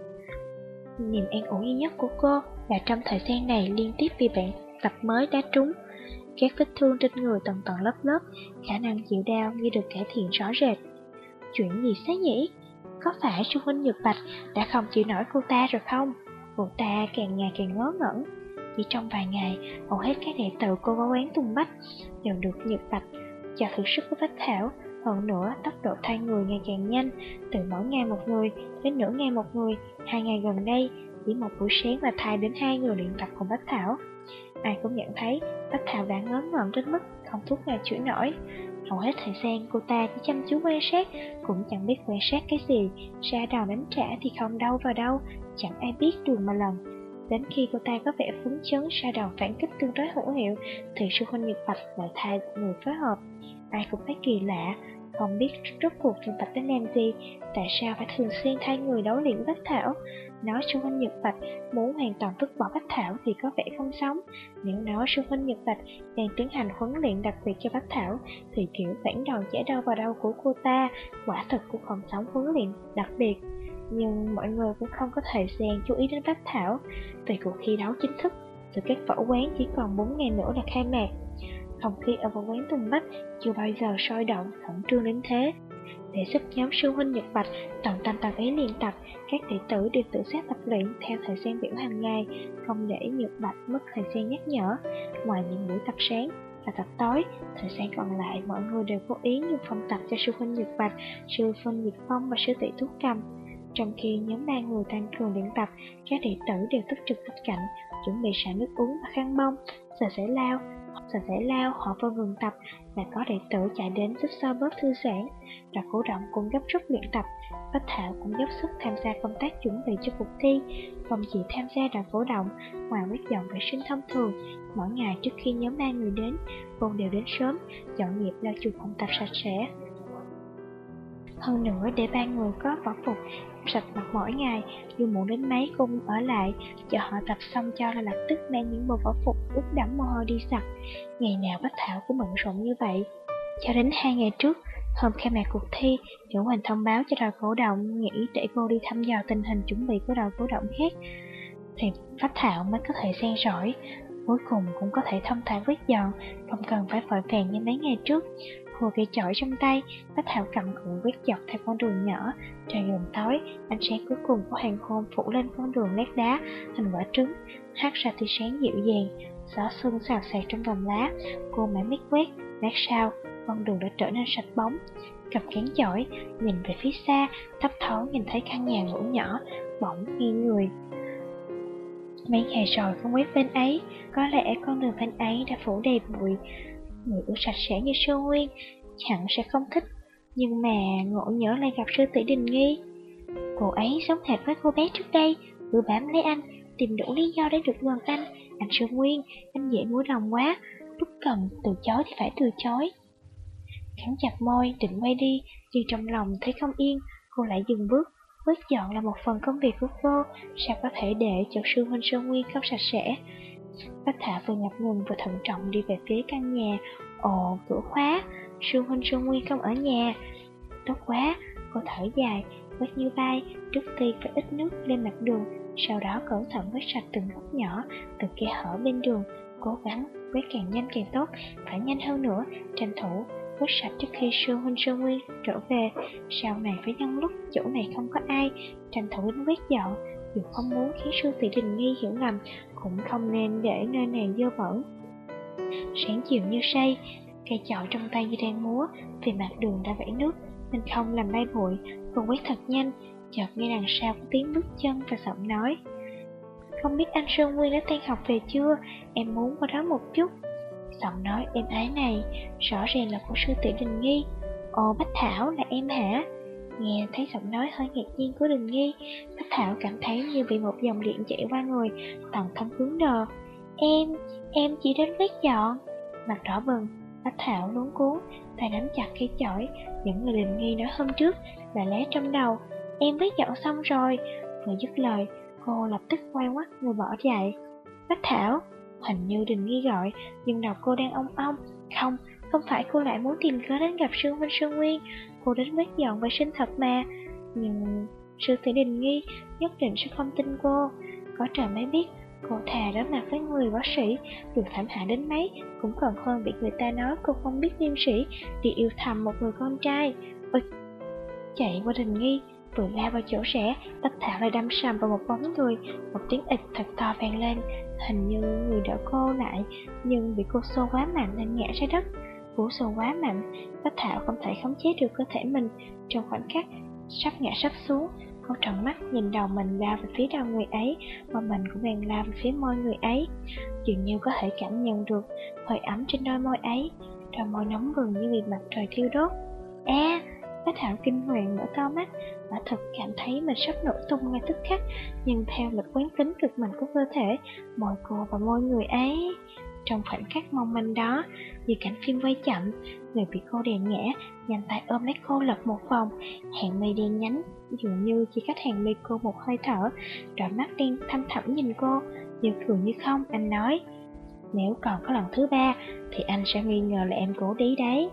Niềm an ủi duy nhất của cô là trong thời gian này liên tiếp bị bạn tập mới đá trúng. Các vết thương trên người tầng tầng lớp lớp, khả năng chịu đau như được cải thiện rõ rệt. Chuyện gì thế nhỉ? Có phải sư huynh Nhật Bạch đã không chịu nổi cô ta rồi không? Cô ta càng ngày càng ngớ ngẩn. Chỉ trong vài ngày, hầu hết các đệ tử cô có quán Tùng Bách đều được Nhật Bạch cho thử sức với Bách Thảo. Hơn nữa, tốc độ thay người ngày càng nhanh, từ mỗi ngày một người đến nửa ngày một người. Hai ngày gần đây, chỉ một buổi sáng mà thay đến hai người luyện tập cùng Bách Thảo. Ai cũng nhận thấy Bách Thảo đã ngớ ngẩn đến mức không thuốc nào chữa nổi. Hầu hết thời gian cô ta chỉ chăm chú quan sát, cũng chẳng biết quan sát cái gì. Ra đầu đánh trả thì không đâu vào đâu, chẳng ai biết đường mà lần. Đến khi cô ta có vẻ phấn chấn, ra đầu phản kích tương đối hữu hiệu, thì sư huynh Nhật Bạch lại thay người phối hợp. Ai cũng thấy kỳ lạ, không biết rốt cuộc Nhật Bạch đã làm gì, tại sao phải thường xuyên thay người đấu luyện với Bách Thảo. Nói sư huynh Nhật Bạch muốn hoàn toàn vứt bỏ Bách Thảo thì có vẻ không sống. Nếu nói sư huynh Nhật Bạch đang tiến hành huấn luyện đặc biệt cho Bách Thảo, thì kiểu phản đòn chẻ đâu vào đâu của cô ta quả thực cũng không sống huấn luyện đặc biệt. Nhưng mọi người cũng không có thời gian chú ý đến Bách Thảo, vì cuộc thi đấu chính thức từ các võ quán chỉ còn bốn ngày nữa là khai mạc. Không khí ở võ quán Tùng Bách chưa bao giờ sôi động, khẩn trương đến thế. Để giúp nhóm sư huynh Nhật Bạch tận tâm tận ý luyện tập, các đệ tử đều tự xét tập luyện theo thời gian biểu hàng ngày, không để Nhật Bạch mất thời gian nhắc nhở. Ngoài những buổi tập sáng và tập tối, thời gian còn lại mọi người đều cố ý dùng phòng tập cho sư huynh Nhật Bạch, sư huynh Nhật Phong và sư tỷ Tú Cầm. Trong khi nhóm ba người tăng cường luyện tập, các đệ tử đều túc trực bên cạnh, chuẩn bị xả nước uống và khăn bông, giờ giải lao. Giờ giải lao, họ vừa ngừng tập là có đệ tử chạy đến giúp xoa bóp thư giãn. Đoàn cổ động cũng gấp rút luyện tập. Bách Thảo cũng dốc sức tham gia công tác chuẩn bị cho cuộc thi. Không chỉ tham gia đoàn cổ động, ngoài quét dọn vệ sinh thông thường, mỗi ngày trước khi nhóm ba người đến, cô đều đến sớm, dọn dẹp lau chùi phòng tập sạch sẽ. Hơn nữa, để ba người có võ phục sạch mặt mỗi ngày, dù muộn đến mấy cô cũng ở lại, chờ họ tập xong cho là lập tức mang những bộ võ phục ướt đẫm mồ hôi đi giặt. Ngày nào Bách Thảo cũng bận rộn như vậy. Cho đến hai ngày trước, hôm khai mạc cuộc thi, Hiểu Hoành thông báo cho đội cổ động nghỉ để cô đi thăm dò tình hình chuẩn bị của đội cổ động khác, thì Bách Thảo mới có thời gian rỗi. Cuối cùng cũng có thể thông thả quét dọn, không cần phải vội vàng như mấy ngày trước. Hồ cây chổi trong tay, Bách Thảo cầm cụi quét dọc theo con đường nhỏ. Trời gần tối, ánh sáng cuối cùng của hoàng hôn phủ lên con đường lát đá hình quả trứng, hắt ra tia sáng dịu dàng. Gió xuân xào xạc trong vòng lá. Cô mãi miết quét, lát sau con đường đã trở nên sạch bóng. Cầm cán chổi, nhìn về phía xa, thấp thoáng nhìn thấy căn nhà ngủ nhỏ, bỗng nghiêng người. Mấy ngày rồi không quét bên ấy, có lẽ con đường bên ấy đã phủ đầy bụi. Người ưa sạch sẽ như Sơn Nguyên hẳn sẽ không thích, nhưng mà ngộ nhỡ lại gặp sư tỷ Đình Nghi. Cô ấy giống hệt với cô bé trước đây, cứ bám lấy anh, tìm đủ lý do để được gần anh. Anh Sơn Nguyên, anh dễ mũi lòng quá, lúc cần từ chối thì phải từ chối. Cắn chặt môi, định quay đi, nhưng trong lòng thấy không yên, cô lại dừng bước. Quét dọn là một phần công việc của cô, sao có thể để cho sư huynh Sơn Nguyên không sạch sẽ. Bách Thảo vừa ngập ngừng vừa thận trọng đi về phía căn nhà. Ồ, cửa khóa, sư huynh Sơn Nguyên không ở nhà. Tốt quá, cô thở dài, quét như bay, trước tiên phải ít nước lên mặt đường, sau đó cẩn thận quét sạch từng góc nhỏ, từng khe hở bên đường, cố gắng quét càng nhanh càng tốt, phải nhanh hơn nữa, tranh thủ quét sạch trước khi sư huynh Sơn Nguyên trở về. Sau này phải nhân lúc chỗ này không có ai, tranh thủ đến quét dọn, dù không muốn khiến sư tỷ Đình Nghi hiểu lầm, cũng không nên để nơi này dơ bẩn. Sáng chiều như say, cây chổi trong tay như đang múa, vì mặt đường đã vẫy nước nên không làm bay bụi. Cô quét thật nhanh, chợt nghe đằng sau có tiếng bước chân và giọng nói: "Không biết anh Sơn Nguyên đã tan học về chưa? Em muốn qua đó một chút." Giọng nói êm ái này rõ ràng là của sư tỷ Đình Nghi. Ồ, Bách Thảo, là em hả? Nghe thấy giọng nói hơi ngạc nhiên của Đình Nghi, Bách Thảo cảm thấy như bị một dòng điện chạy qua người, toàn thân cứng đờ. Em, em chỉ đến quét dọn. Mặt đỏ bừng, Bách Thảo luống cuống, tay nắm chặt cây chổi. Những lời Đình Nghi nói hôm trước là lóe trong đầu. Em quét dọn xong rồi. Vừa dứt lời, cô lập tức quay ngoắt người bỏ chạy. Bách Thảo, Hình như Đình Nghi gọi, nhưng đầu cô đang ong ong. Không, không phải cô lại muốn tìm cớ đến gặp Sư Huynh Sư Nguyên. Cô đến quét dọn vệ sinh thật mà. Nhưng sư tỷ Đình Nghi nhất định sẽ không tin cô. Có trời mới biết, cô thà đối mặt với người võ sĩ, được thảm hại đến mấy, cũng còn hơn bị người ta nói cô không biết liêm sĩ, đi yêu thầm một người con trai. Ôi, chạy qua Đình Nghi, vừa lao vào chỗ rẽ, Bách Thảo lại đâm sầm vào một bóng người. Một tiếng ịch thật to vang lên, hình như người đỡ cô lại, nhưng bị cô xô quá mạnh nên ngã ra đất. Cú xô quá mạnh, Bách Thảo không thể khống chế được cơ thể mình. Trong khoảnh khắc sắp ngã sắp xuống, cô trợn mắt nhìn đầu mình lao về phía đầu người ấy, mà mình cũng đang lao về phía môi người ấy. Dường như có thể cảm nhận được hơi ấm trên đôi môi ấy, đôi môi nóng bừng như bị mặt trời thiêu đốt. A! Bách Thảo kinh hoàng mở to mắt, quả thật cảm thấy mình sắp nổ tung ngay tức khắc, nhưng theo lực quán tính cực mạnh của cơ thể, môi cô và môi người ấy. Trong khoảnh khắc mong manh đó, như cảnh phim quay chậm, người bị cô đè ngã, nhanh tay ôm lấy cô lật một vòng. Hàng mi đen nhánh, dường như chỉ cách hàng mi cô một hơi thở, đôi mắt đen thâm thẳm nhìn cô, như cười như không. Anh nói, nếu còn có lần thứ ba, thì anh sẽ nghi ngờ là em cố ý đấy.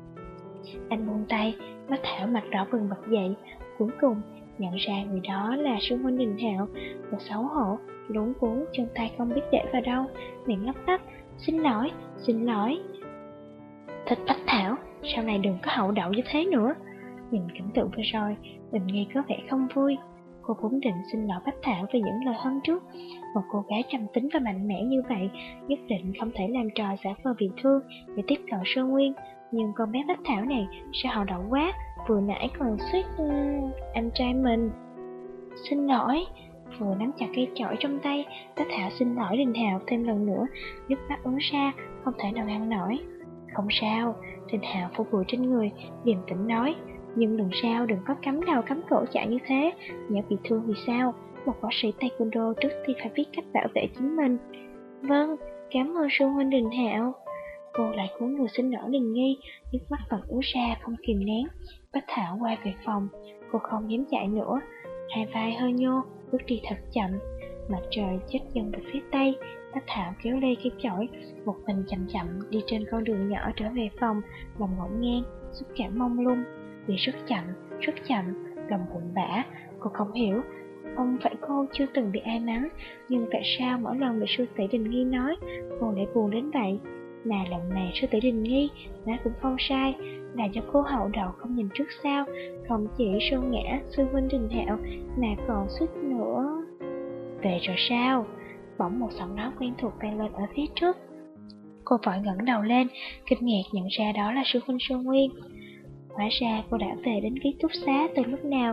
Anh buông tay, Bách Thảo mặt đỏ bừng bật dậy, cuối cùng nhận ra người đó là Sư Huynh Đình Hạo. Cô xấu hổ, luống cuống, chân tay không biết để vào đâu, miệng lắp bắp, xin lỗi, xin lỗi. Thích Bách Thảo, sau này đừng có hậu đậu như thế nữa. Nhìn cảnh tượng vừa rồi, Đình Nghi có vẻ không vui. Cô vốn định xin lỗi Bách Thảo về những lời hôm trước. Một cô gái trầm tính và mạnh mẽ như vậy, nhất định không thể làm trò giả vờ bị thương để tiếp cận Sơn Nguyên. Nhưng con bé Bách Thảo này sao hậu đậu quá, vừa nãy còn suýt uh, anh trai mình. Xin lỗi. Vừa nắm chặt cây chổi trong tay, Bách Thảo xin lỗi Đình Hạo thêm lần nữa, nước mắt ứa ra, không thể nào ngăn nổi. Không sao, Đình Hạo phủ bụi trên người, điềm tĩnh nói, nhưng lần sau đừng có cắm đầu cắm cổ chạy như thế, nhỡ bị thương thì sao? Một võ sĩ taekwondo trước tiên phải biết cách bảo vệ chính mình. Vâng, cảm ơn Sư Huynh Đình Hạo. Cô lại cúi người xin lỗi Đình Nghi, nước mắt vẫn ứa ra không kìm nén. Bách Thảo quay về phòng, cô không dám chạy nữa, hai vai hơi nhô, bước đi thật chậm. Mặt trời chết dần về phía tây, Bách Thảo kéo lê cái chổi, một mình chậm chậm đi trên con đường nhỏ trở về phòng, lòng ngổn ngang, xúc cảm mông lung. Đi rất chậm, rất chậm, lòng buồn bã. Cô không hiểu, không phải cô chưa từng bị ai mắng, nhưng tại sao mỗi lần bị sư tỷ Đình Nghi nói, cô lại buồn đến vậy? Mà lần này sư tỷ Đình Nghi nói cũng không sai, là do cô hậu đậu không nhìn trước sau, không chỉ Sơn Ngã, Sư Huynh Đình Hạo mà còn suýt nữa. Về rồi sao? Bỗng một giọng nói quen thuộc vang lên ở phía trước. Cô vội ngẩng đầu lên, kinh ngạc nhận ra đó là Sư Huynh Sơn Nguyên. Hóa ra cô đã về đến ký túc xá từ lúc nào.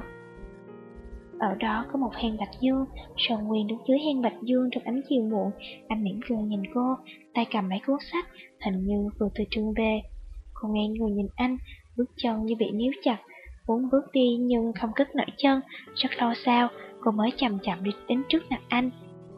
Ở đó có một hang bạch dương, Sơn Nguyên đứng dưới hang bạch dương trong ánh chiều muộn. Anh mỉm cười nhìn cô, tay cầm mấy cuốn sách, hình như vừa từ trường về. Cô nghe người nhìn anh, bước chân như bị níu chặt, muốn bước đi nhưng không cất nổi chân. Rất lâu sau, cô mới chậm chậm đi đến trước mặt anh.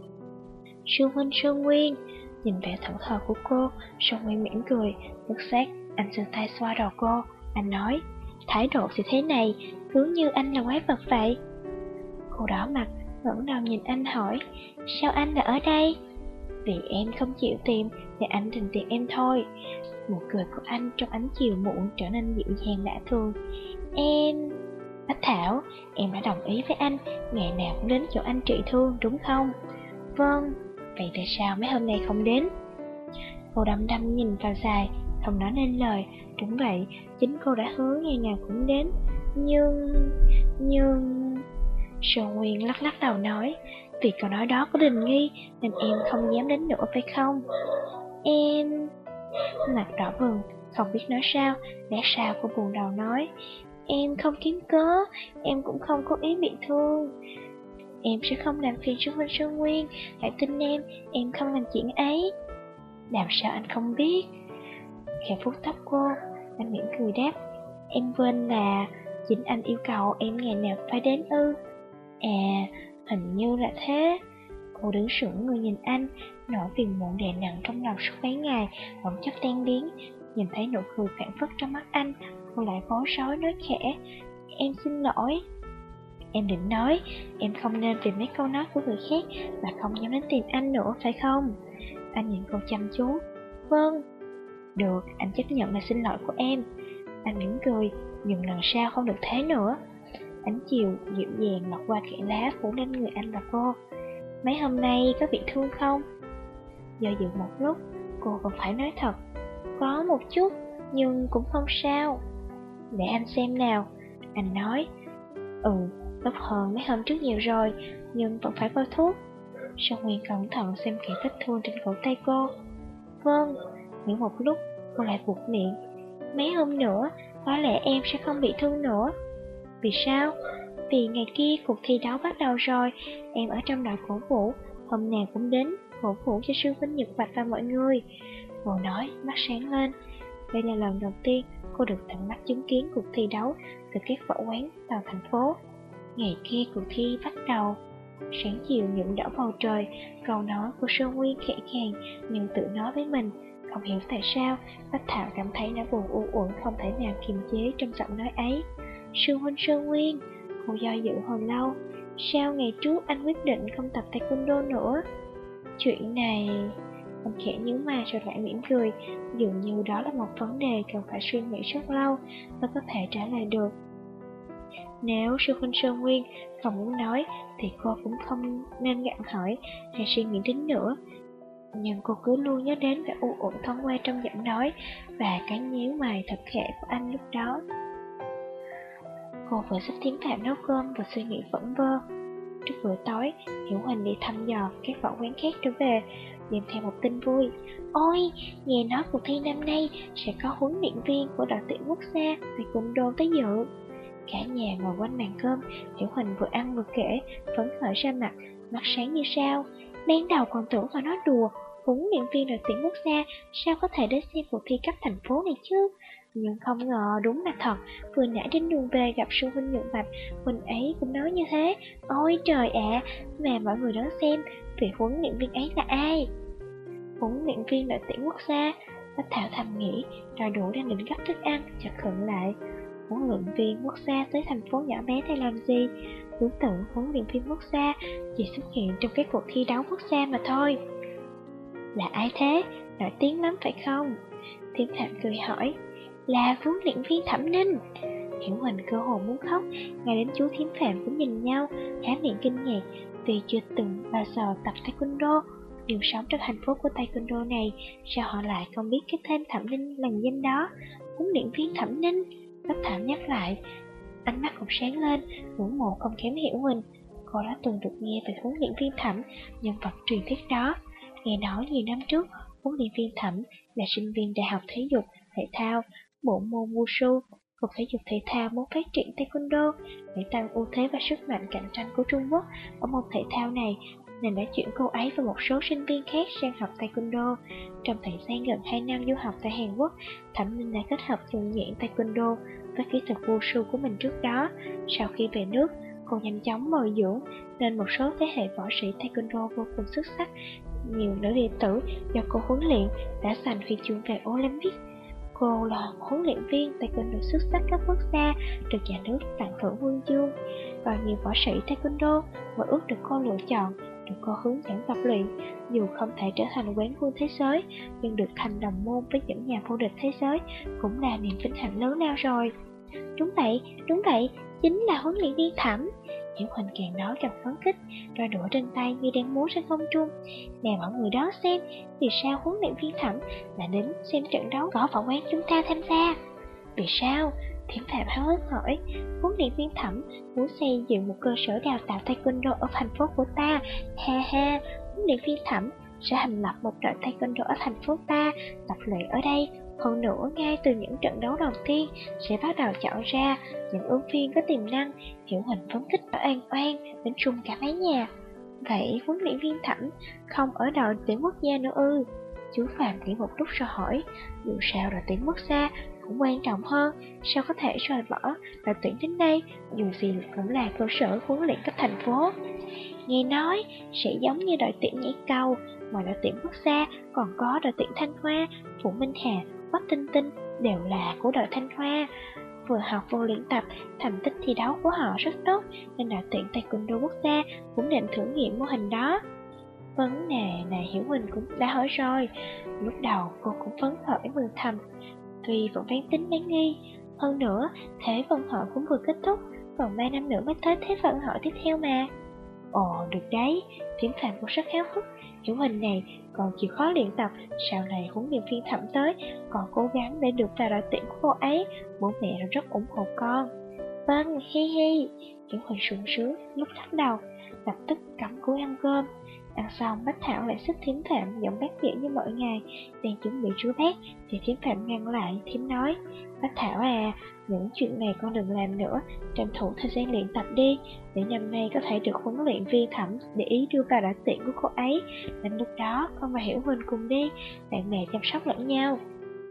Sư Huynh Sơn Nguyên. Nhìn vẻ thẫn thờ của cô, Sơn Nguyên mỉm cười, bất giác anh giơ tay xoa đầu cô. Anh nói, thái độ thì thế này, cứ như anh là quái vật vậy. Cô đỏ mặt, ngẩng đầu nhìn anh hỏi, sao anh lại ở đây? Vì em không chịu tìm, thì anh định tìm em thôi. Nụ cười của anh trong ánh chiều muộn trở nên dịu dàng lạ thường. Em... Bách Thảo, em đã đồng ý với anh, ngày nào cũng đến chỗ anh trị thương, đúng không? Vâng, vậy tại sao mấy hôm nay không đến? Cô đăm đăm nhìn vào dài, không nói nên lời. Đúng vậy, chính cô đã hứa ngày nào cũng đến. Nhưng... Nhưng... Sơn Nguyên lắc lắc đầu nói, vì câu nói đó có Đình Nghi nên em không dám đến nữa phải không? Em... Mặt đỏ bừng, không biết nói sao. Lát sau cô buồn đầu nói, em không kiếm cớ, em cũng không cố ý bị thương. Em sẽ không làm phiền Sư Huynh Sơn Nguyên, hãy tin em, em không làm chuyện ấy. Làm sao anh không biết? Khẽ vuốt tóc cô, anh mỉm cười đáp, em quên là chính anh yêu cầu em ngày nào phải đến ư? À, hình như là thế. Cô đứng sững người nhìn anh, nỗi phiền muộn đè nặng trong lòng suốt mấy ngày bỗng chốc tan biến. Nhìn thấy nụ cười phản phất trong mắt anh, cô lại bối rối nói khẽ, em xin lỗi. Em định nói, em không nên vì mấy câu nói của người khác mà không dám đến tìm anh nữa phải không? Anh nhìn cô chăm chú. Vâng. Được, anh chấp nhận là xin lỗi của em. Anh mỉm cười, nhưng lần sau không được thế nữa. Ánh chiều dịu dàng lọt qua kẽ lá phủ lên người anh và cô. Mấy hôm nay có bị thương không? Do dự một lúc, cô còn phải nói thật. Có một chút, nhưng cũng không sao. Để anh xem nào. Anh nói. Ừ, tốt hơn mấy hôm trước nhiều rồi, nhưng vẫn phải bôi thuốc. Sơn Nguyên cẩn thận xem kỹ vết thương trên cổ tay cô. Vâng. Những một lúc, cô lại buột miệng. Mấy hôm nữa, có lẽ em sẽ không bị thương nữa. Vì sao? Vì ngày kia cuộc thi đấu bắt đầu rồi, em ở trong đội cổ vũ, hôm nào cũng đến cổ vũ cho sư huynh Nhật Bạch và mọi người. Cô nói, mắt sáng lên. Đây là lần đầu tiên cô được tận mắt chứng kiến cuộc thi đấu từ các võ quán vào thành phố. Ngày kia cuộc thi bắt đầu. Sáng chiều nhuộm đỏ bầu trời, câu nói của Sơn Nguyên khẽ khàng nhưng tự nói với mình. Không hiểu tại sao, Bách Thảo cảm thấy nó buồn u uẩn không thể nào kiềm chế trong giọng nói ấy. Sư huynh Sơn Nguyên, cô do dự hồi lâu. Sao ngày trước anh quyết định không tập taekwondo nữa? Chuyện này... Anh khẽ nhíu mày rồi lại mỉm cười. Dường như đó là một vấn đề cần phải suy nghĩ rất lâu mới có thể trả lời được. Nếu sư huynh Sơn Nguyên không muốn nói thì cô cũng không nên gặng hỏi hay suy nghĩ đến nữa. Nhưng cô cứ luôn nhớ đến vẻ u uẩn thoáng qua trong giọng nói và cái nhíu mày thật khẽ của anh lúc đó. Cô vừa giúp Thiếm Phạm nấu cơm vừa suy nghĩ vẩn vơ. Trước bữa tối, Hiểu Huỳnh đi thăm dò các võ quán khác trở về, đem theo một tin vui. Ôi, nghe nói cuộc thi năm nay sẽ có huấn luyện viên của đội tuyển quốc gia taekwondo tới dự. Cả nhà ngồi quanh bàn cơm, Hiểu Huỳnh vừa ăn vừa kể, phấn khởi ra mặt, mắt sáng như sao. Ban đầu còn tưởng vào nói đùa, huấn luyện viên đội tuyển quốc gia sao có thể đến xem cuộc thi cấp thành phố này chứ. Nhưng không ngờ đúng là thật, vừa nãy trên đường về gặp sư huynh Nhật Bạch, huynh ấy cũng nói như thế. Ôi trời ạ, mà mọi người đón xem, vị huấn luyện viên ấy là ai? Huấn luyện viên đội tuyển quốc gia. Bách Thảo thầm nghĩ, rồi đủ đang định gấp thức ăn, chợt khựng lại. Huấn luyện viên quốc gia tới thành phố nhỏ bé này làm gì? Tưởng tượng huấn luyện viên quốc gia chỉ xuất hiện trong các cuộc thi đấu quốc gia mà thôi. Là ai thế? Nổi tiếng lắm phải không? Thiếm Phạm cười hỏi. Là huấn luyện viên Thẩm Ninh. Hiểu Huỳnh cơ hồ muốn khóc, ngay đến chú Thiếm Phạm cũng nhìn nhau, há miệng kinh ngạc vì chưa từng bao giờ tập taekwondo. Nhưng sống trong thành phố của taekwondo này, sao họ lại không biết cái tên Thẩm Ninh lừng danh đó? Huấn luyện viên Thẩm Ninh. Bách Thảo nhắc lại, ánh mắt cũng sáng lên, ngưỡng mộ không kém Hiểu Huỳnh. Cô đã từng được nghe về huấn luyện viên Thẩm, nhân vật truyền thuyết đó. Nghe nói nhiều năm trước, huấn luyện viên Thẩm là sinh viên đại học thể dục, thể thao, bộ môn Wushu. Cục thể dục thể thao muốn phát triển taekwondo để tăng ưu thế và sức mạnh cạnh tranh của Trung Quốc ở môn thể thao này, nên đã chuyển cô ấy và một số sinh viên khác sang học taekwondo. Trong thời gian gần hai năm du học tại Hàn Quốc, Thẩm Ninh đã kết hợp nhuần nhuyễn taekwondo với kỹ thuật Wushu của mình trước đó. Sau khi về nước, cô nhanh chóng bồi dưỡng nên một số thế hệ võ sĩ taekwondo vô cùng xuất sắc. Nhiều nữ đệ tử do cô huấn luyện đã giành huy chương vàng Olympic. Cô là huấn luyện viên taekwondo xuất sắc cấp quốc gia, được nhà nước tặng thưởng huân chương. Bao nhiêu võ sĩ taekwondo mơ ước được cô lựa chọn, được cô hướng dẫn tập luyện. Dù không thể trở thành quán quân thế giới, nhưng được thành đồng môn với những nhà vô địch thế giới cũng là niềm vinh hạnh lớn lao rồi. Đúng vậy, đúng vậy, chính là huấn luyện viên Thẩm. Hiểu Huỳnh càng nói càng phấn khích, rồi đũa trên tay như đang múa trên không trung. Nè mọi người đó xem, vì sao huấn luyện viên Thẩm là đến xem trận đấu có võ quán chúng ta tham gia? Vì sao? Thiểm Phạm háo hức hỏi. Huấn luyện viên Thẩm muốn xây dựng một cơ sở đào tạo taekwondo ở thành phố của ta. Ha ha, huấn luyện viên Thẩm sẽ thành lập một đội taekwondo ở thành phố ta, tập luyện ở đây. Hơn nữa, ngay từ những trận đấu đầu tiên sẽ bắt đầu chọn ra những ứng viên có tiềm năng. Hiểu Huỳnh phấn khích ở oan oan đến rung cả mái nhà. Vậy huấn luyện viên Thẩm không ở đội tuyển quốc gia nữa ư? Chú Phạm nghĩ một lúc rồi hỏi. Dù sao đội tuyển quốc gia cũng quan trọng hơn, sao có thể rời bỏ đội tuyển đến đây, dù gì cũng là cơ sở huấn luyện cấp thành phố. Nghe nói sẽ giống như đội tuyển nhảy cầu, mà đội tuyển quốc gia còn có đội tuyển Thanh Hoa, Phụ Minh Hà, Quách Tinh Tinh đều là của đội Thanh Hoa. Vừa học vừa luyện tập, thành tích thi đấu của họ rất tốt, nên đội tuyển taekwondo quốc gia cũng định thử nghiệm mô hình đó. Vấn đề này Hiểu Huỳnh cũng đã hỏi rồi. Lúc đầu cô cũng phấn khởi mừng thầm, tuy vẫn bán tính bán nghi. Hơn nữa, Thế vận hội cũng vừa kết thúc, còn ba năm nữa mới tới Thế vận hội tiếp theo mà. Ồ, được đấy, Thiểm Phạm cũng rất háo hức. Hiểu Huỳnh này còn chịu khó luyện tập, sau này huấn luyện viên Thẩm tới, còn cố gắng để được vào đội tuyển của cô ấy. Bố mẹ rất ủng hộ con. Vâng, hi hi. Hiểu Huỳnh sung sướng, lúc lắc đầu, lập tức cắm cúi ăn cơm. Ăn xong, Bách Thảo lại xích Thiểm Phạm giọng bát dĩa như mọi ngày, đang chuẩn bị rửa bát thì Thiểm Phạm ngăn lại. Thiểm nói, Bách Thảo à, những chuyện này con đừng làm nữa, tranh thủ thời gian luyện tập đi, để năm nay có thể được huấn luyện viên Thẩm để ý đưa vào đội tuyển của cô ấy. Đến lúc đó con và Hiểu Huỳnh cùng đi, bạn bè chăm sóc lẫn nhau.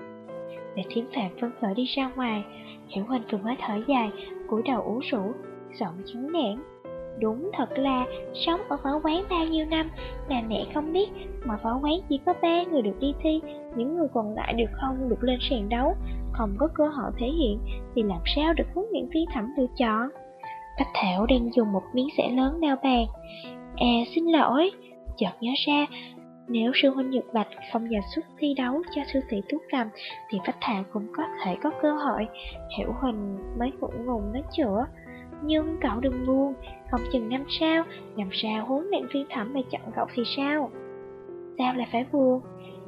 Để Thiểm Phạm phấn khởi đi ra ngoài, Hiểu Huỳnh vừa mới thở dài, cúi đầu ủ rũ, giọng chán nản. Đúng thật là sống ở võ quán bao nhiêu năm là mẹ không biết, mà võ quán chỉ có ba người được đi thi, những người còn lại đều không được lên sàn đấu, không có cơ hội thể hiện thì làm sao được huấn luyện viên Thẩm lựa chọn. Bách Thảo đang dùng một miếng xẻ lớn đao bàn. À xin lỗi, chợt nhớ ra, nếu sư huynh Nhật Bạch không giành suất thi đấu cho sư tỷ Tú Cầm thì Bách Thảo cũng có thể có cơ hội. Hiểu Huỳnh mới ngượng ngùng nói chữa. Nhưng cậu đừng buồn, không chừng năm sau, năm sau huấn luyện viên Thẩm lại chọn cậu thì sao? Sao lại phải buồn?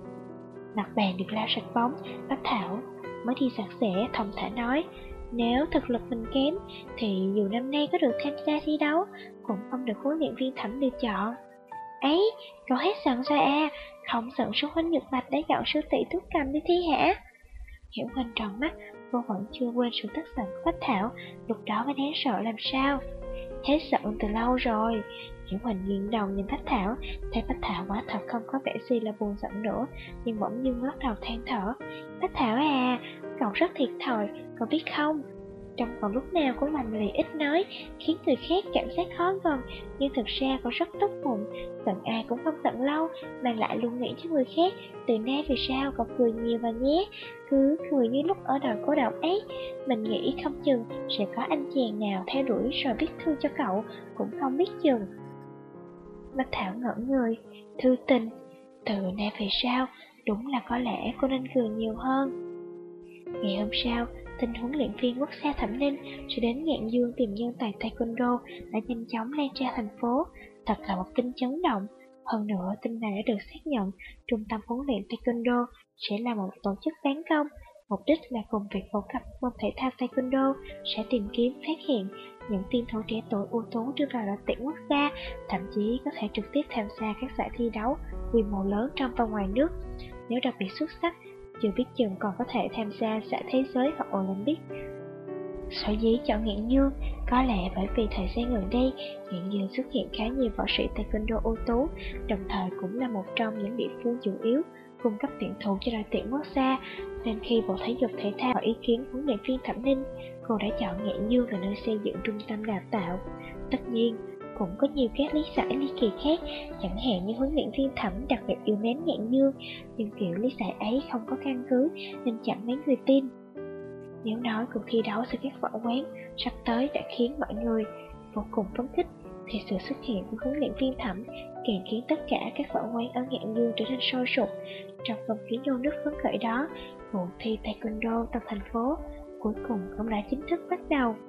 Mặt bàn được lau sạch bóng, Bách Thảo mới đi sạch sẽ thông thả nói, nếu thực lực mình kém thì dù năm nay có được tham gia thi đấu cũng không được huấn luyện viên Thẩm lựa chọn. Ấy, cậu hết giận rồi à, không giận sư huynh Nhật Bạch đã chọn sư tỷ Tú Cầm đi thi hả? Hiểu Huỳnh tròn mắt, cô vẫn chưa quên sự tức giận của Bách Thảo, lúc đó mới đáng sợ làm sao. Hết giận từ lâu rồi. Hiểu Huỳnh nghiêng đầu nhìn Bách Thảo, thấy Bách Thảo quả thật không có vẻ gì là buồn giận nữa, nhưng bỗng dưng lắc đầu than thở. Bách Thảo à, cậu rất thiệt thòi, cậu biết không? Trong còn lúc nào cũng lành lì ít nói, khiến người khác cảm giác khó gần, nhưng thực ra cậu rất tốt bụng, giận ai cũng không giận lâu, mà lại luôn nghĩ cho người khác. Từ nay về sau cậu cười nhiều vào nhé, cứ cười như lúc ở đời cô độc ấy. Mình nghĩ không chừng sẽ có anh chàng nào theo đuổi rồi viết thư cho cậu, cũng không biết chừng. Bách Thảo ngẩn người, thư tình. Từ nay về sau, đúng là có lẽ cô nên cười nhiều hơn. Ngày hôm sau, tin huấn luyện viên quốc gia Thẩm Ninh sẽ đến Ngạn Dương tìm nhân tài taekwondo đã nhanh chóng lan ra thành phố. Thật là một tin chấn động. Hơn nữa, tin này đã được xác nhận, trung tâm huấn luyện taekwondo sẽ là một tổ chức bán công. Mục đích là cùng việc phổ cập môn thể thao taekwondo sẽ tìm kiếm, phát hiện những tuyển thủ trẻ tuổi ưu tú đưa vào đội tuyển quốc gia, thậm chí có thể trực tiếp tham gia các giải thi đấu quy mô lớn trong và ngoài nước. Nếu đặc biệt xuất sắc, chưa biết chừng còn có thể tham gia giải thế giới hoặc Olympic. Sở dĩ chọn Ngạn Dương có lẽ bởi vì thời gian gần đây, Ngạn Dương xuất hiện khá nhiều võ sĩ taekwondo ưu tú, đồng thời cũng là một trong những địa phương chủ yếu cung cấp tuyển thủ cho đội tuyển quốc gia, nên khi Bộ Thể dục Thể thao hỏi ý kiến huấn luyện viên Thẩm Ninh, cô đã chọn Ngạn Dương là nơi xây dựng trung tâm đào tạo. Tất nhiên, cũng có nhiều các lý giải ly kỳ khác, chẳng hạn như huấn luyện viên Thẩm đặc biệt yêu mến Ngạn Dương, nhưng kiểu lý giải ấy không có căn cứ nên chẳng mấy người tin. Nếu nói cuộc thi đấu giữa các võ quán sắp tới đã khiến mọi người vô cùng phấn khích, thì sự xuất hiện của huấn luyện viên Thẩm càng khiến tất cả các võ quán ở Ngạn Dương trở nên sôi sục. Trong không khí nô nức phấn khởi đó, cuộc thi taekwondo toàn thành phố cuối cùng cũng đã chính thức bắt đầu.